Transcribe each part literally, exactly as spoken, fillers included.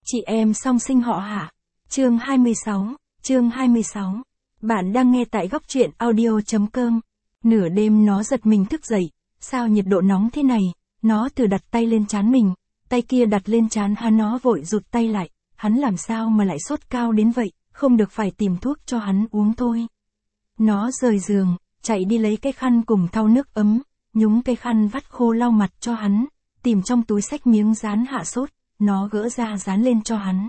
Chị em song sinh họ Hạ. Chương hai mươi sáu, chương hai mươi sáu. Bạn đang nghe tại góc truyện audio chấm com. Nửa đêm nó giật mình thức dậy, sao nhiệt độ nóng thế này, nó thử đặt tay lên trán mình, tay kia đặt lên trán hắn, nó vội rụt tay lại, hắn làm sao mà lại sốt cao đến vậy, không được phải tìm thuốc cho hắn uống thôi. Nó rời giường, chạy đi lấy cái khăn cùng thau nước ấm, nhúng cái khăn vắt khô lau mặt cho hắn, tìm trong túi xách miếng dán hạ sốt, nó gỡ ra dán lên cho hắn.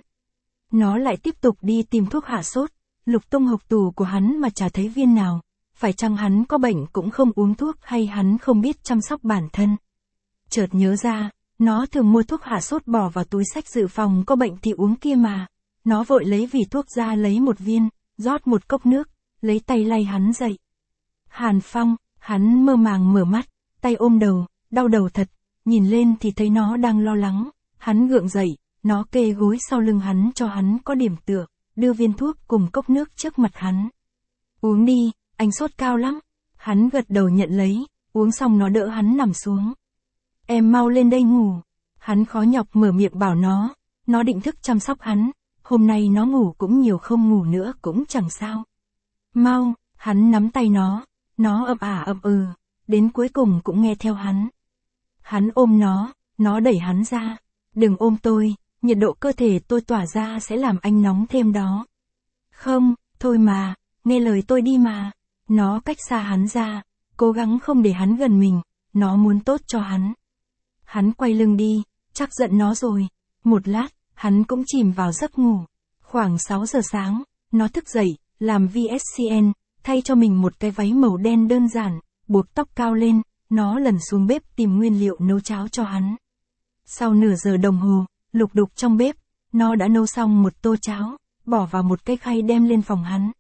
Nó lại tiếp tục đi tìm thuốc hạ sốt, lục tung hộc tủ của hắn mà chả thấy viên nào, phải chăng hắn có bệnh cũng không uống thuốc hay hắn không biết chăm sóc bản thân. Chợt nhớ ra, nó thường mua thuốc hạ sốt bỏ vào túi xách dự phòng có bệnh thì uống kia mà. Nó vội lấy vỉ thuốc ra lấy một viên, rót một cốc nước, lấy tay lay hắn dậy. Hàn Phong, hắn mơ màng mở mắt, tay ôm đầu, đau đầu thật, nhìn lên thì thấy nó đang lo lắng, hắn gượng dậy, nó kê gối sau lưng hắn cho hắn có điểm tựa, đưa viên thuốc cùng cốc nước trước mặt hắn. Uống đi, anh sốt cao lắm. Hắn gật đầu nhận lấy, uống xong nó đỡ hắn nằm xuống. Em mau lên đây ngủ. Hắn khó nhọc mở miệng bảo nó, nó định thức chăm sóc hắn, hôm nay nó ngủ cũng nhiều không ngủ nữa cũng chẳng sao. Mau, hắn nắm tay nó, nó ậm ả ậm ừ, đến cuối cùng cũng nghe theo hắn. Hắn ôm nó, nó đẩy hắn ra, đừng ôm tôi, nhiệt độ cơ thể tôi tỏa ra sẽ làm anh nóng thêm đó. Không, thôi mà, nghe lời tôi đi mà. Nó cách xa hắn ra, cố gắng không để hắn gần mình, nó muốn tốt cho hắn. Hắn quay lưng đi, chắc giận nó rồi. Một lát, hắn cũng chìm vào giấc ngủ. Khoảng sáu giờ sáng, nó thức dậy, làm vê ét xê en, thay cho mình một cái váy màu đen đơn giản, buộc tóc cao lên, nó lần xuống bếp tìm nguyên liệu nấu cháo cho hắn. Sau nửa giờ đồng hồ, lục đục trong bếp, nó đã nấu xong một tô cháo, bỏ vào một cái khay đem lên phòng hắn.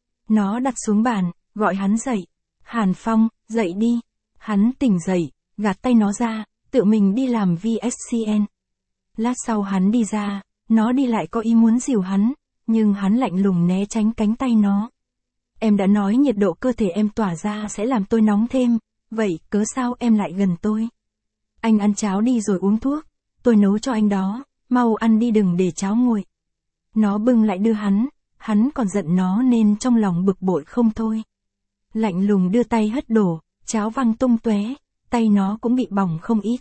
Nó đặt xuống bàn, gọi hắn dậy. Hàn Phong, dậy đi. Hắn tỉnh dậy, gạt tay nó ra, tự mình đi làm vê ét xê en. Lát sau hắn đi ra, nó đi lại có ý muốn dìu hắn, nhưng hắn lạnh lùng né tránh cánh tay nó. Em đã nói nhiệt độ cơ thể em tỏa ra sẽ làm tôi nóng thêm, vậy cớ sao em lại gần tôi? Anh ăn cháo đi rồi uống thuốc, tôi nấu cho anh đó, mau ăn đi đừng để cháo nguội. Nó bưng lại đưa hắn, hắn còn giận nó nên trong lòng bực bội không thôi. Lạnh lùng đưa tay hất đổ, cháo văng tung tóe, tay nó cũng bị bỏng không ít.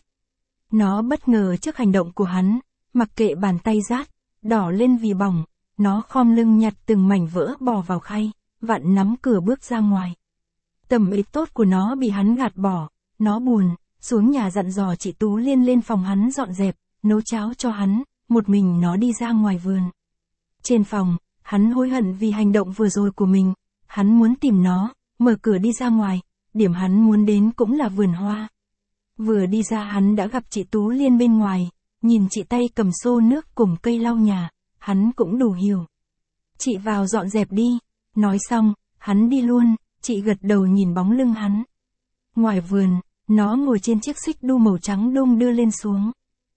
Nó bất ngờ trước hành động của hắn, mặc kệ bàn tay rát, đỏ lên vì bỏng, nó khom lưng nhặt từng mảnh vỡ bỏ vào khay, vặn nắm cửa bước ra ngoài. Tầm ý tốt của nó bị hắn gạt bỏ, nó buồn, xuống nhà dặn dò chị Tú Liên lên phòng hắn dọn dẹp, nấu cháo cho hắn, một mình nó đi ra ngoài vườn. Trên phòng, hắn hối hận vì hành động vừa rồi của mình, hắn muốn tìm nó, mở cửa đi ra ngoài, điểm hắn muốn đến cũng là vườn hoa. Vừa đi ra hắn đã gặp chị Tú Liên bên ngoài, nhìn chị tay cầm xô nước cùng cây lau nhà, hắn cũng đủ hiểu. Chị vào dọn dẹp đi, nói xong, hắn đi luôn, chị gật đầu nhìn bóng lưng hắn. Ngoài vườn, nó ngồi trên chiếc xích đu màu trắng đung đưa lên xuống.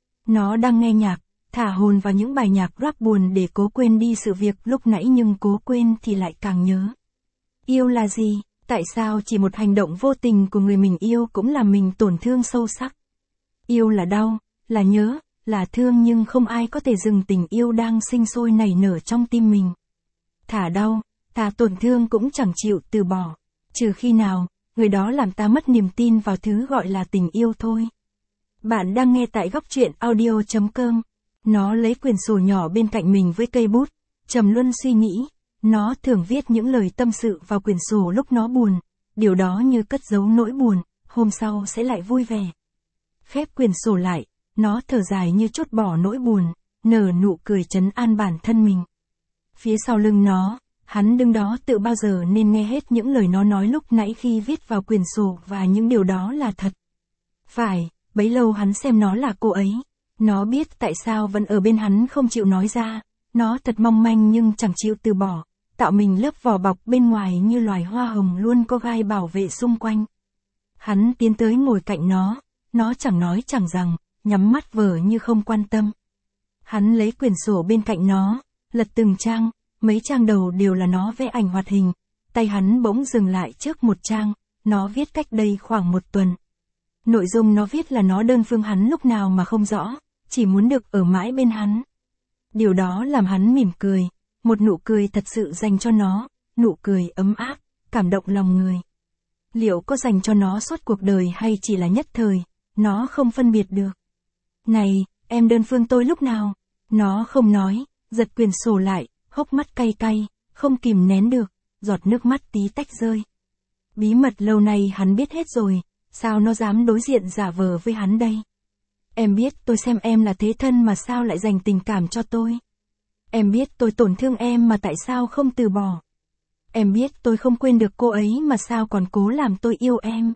Nó đang nghe nhạc, thả hồn vào những bài nhạc rap buồn để cố quên đi sự việc lúc nãy nhưng cố quên thì lại càng nhớ. Yêu là gì? Tại sao chỉ một hành động vô tình của người mình yêu cũng làm mình tổn thương sâu sắc? Yêu là đau, là nhớ, là thương nhưng không ai có thể dừng tình yêu đang sinh sôi nảy nở trong tim mình. Thả đau, thả tổn thương cũng chẳng chịu từ bỏ, trừ khi nào, người đó làm ta mất niềm tin vào thứ gọi là tình yêu thôi. Bạn đang nghe tại góc truyện audio chấm com. Nó lấy quyển sổ nhỏ bên cạnh mình với cây bút, trầm luân suy nghĩ. Nó thường viết những lời tâm sự vào quyển sổ lúc nó buồn, điều đó như cất giấu nỗi buồn, hôm sau sẽ lại vui vẻ. Khép quyển sổ lại, nó thở dài như trút bỏ nỗi buồn, nở nụ cười trấn an bản thân mình. Phía sau lưng nó, hắn đứng đó tự bao giờ nên nghe hết những lời nó nói lúc nãy khi viết vào quyển sổ và những điều đó là thật. Phải, bấy lâu hắn xem nó là cô ấy. Nó biết tại sao vẫn ở bên hắn không chịu nói ra, nó thật mong manh nhưng chẳng chịu từ bỏ, tạo mình lớp vỏ bọc bên ngoài như loài hoa hồng luôn có gai bảo vệ xung quanh. Hắn tiến tới ngồi cạnh nó, nó chẳng nói chẳng rằng, nhắm mắt vờ như không quan tâm. Hắn lấy quyển sổ bên cạnh nó, lật từng trang, mấy trang đầu đều là nó vẽ ảnh hoạt hình, tay hắn bỗng dừng lại trước một trang, nó viết cách đây khoảng một tuần. Nội dung nó viết là nó đơn phương hắn lúc nào mà không rõ, chỉ muốn được ở mãi bên hắn. Điều đó làm hắn mỉm cười, một nụ cười thật sự dành cho nó, nụ cười ấm áp, cảm động lòng người. Liệu có dành cho nó suốt cuộc đời hay chỉ là nhất thời, nó không phân biệt được. Này, em đơn phương tôi lúc nào? Nó không nói, giật quyển sổ lại, hốc mắt cay cay, không kìm nén được, giọt nước mắt tí tách rơi. Bí mật lâu nay hắn biết hết rồi, sao nó dám đối diện giả vờ với hắn đây? Em biết tôi xem em là thế thân mà sao lại dành tình cảm cho tôi? Em biết tôi tổn thương em mà tại sao không từ bỏ? Em biết tôi không quên được cô ấy mà sao còn cố làm tôi yêu em?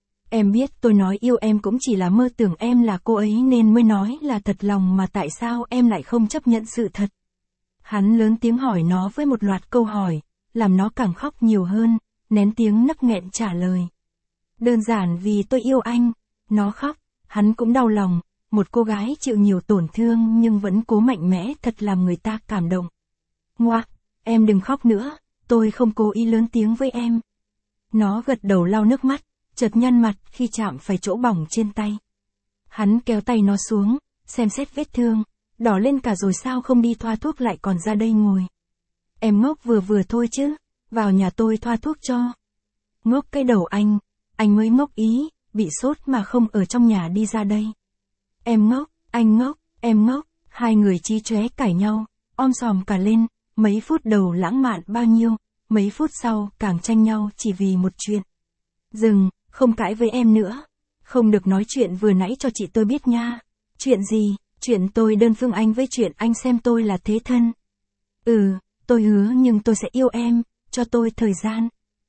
Em biết tôi nói yêu em cũng chỉ là mơ tưởng em là cô ấy nên mới nói là thật lòng mà tại sao em lại không chấp nhận sự thật? Hắn lớn tiếng hỏi nó với một loạt câu hỏi, làm nó càng khóc nhiều hơn, nén tiếng nấc nghẹn trả lời. Đơn giản vì tôi yêu anh. Nó khóc, hắn cũng đau lòng, một cô gái chịu nhiều tổn thương nhưng vẫn cố mạnh mẽ thật làm người ta cảm động. Ngoạc, em đừng khóc nữa, tôi không cố ý lớn tiếng với em. Nó gật đầu lau nước mắt, chợt nhăn mặt khi chạm phải chỗ bỏng trên tay. Hắn kéo tay nó xuống, xem xét vết thương, đỏ lên cả rồi sao không đi thoa thuốc lại còn ra đây ngồi. Em ngốc vừa vừa thôi chứ, vào nhà tôi thoa thuốc cho. Ngốc cái đầu anh, anh mới ngốc ý, bị sốt mà không ở trong nhà đi ra đây. Em ngốc, anh ngốc, em ngốc, hai người chí chóe cãi nhau, om sòm cả lên, mấy phút đầu lãng mạn bao nhiêu, mấy phút sau càng tranh nhau chỉ vì một chuyện. Dừng, không cãi với em nữa. Không được nói chuyện vừa nãy cho chị tôi biết nha. Chuyện gì? Chuyện tôi đơn phương anh với chuyện anh xem tôi là thế thân. Ừ, tôi hứa nhưng tôi sẽ yêu em, cho tôi thời gian.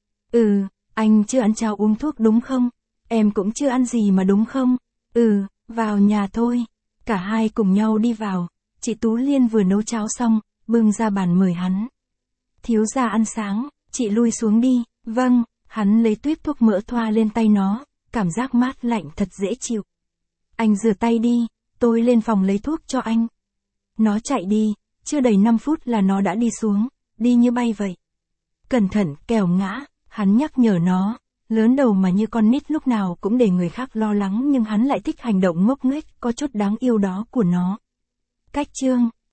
Ừ, anh chưa ăn cháo uống thuốc đúng không? Em cũng chưa ăn gì mà đúng không? Ừ, vào nhà thôi. Cả hai cùng nhau đi vào, chị Tú Liên vừa nấu cháo xong, bưng ra bàn mời hắn. Thiếu gia ăn sáng, chị lui xuống đi. Vâng, hắn lấy tuýp thuốc mỡ thoa lên tay nó, cảm giác mát lạnh thật dễ chịu. Anh rửa tay đi, tôi lên phòng lấy thuốc cho anh. Nó chạy đi, chưa đầy năm phút là nó đã đi xuống, đi như bay vậy. Cẩn thận, kẻo ngã, hắn nhắc nhở nó, lớn đầu mà như con nít lúc nào cũng để người khác lo lắng nhưng hắn lại thích hành động ngốc nghếch có chút đáng yêu đó của nó. Cách chương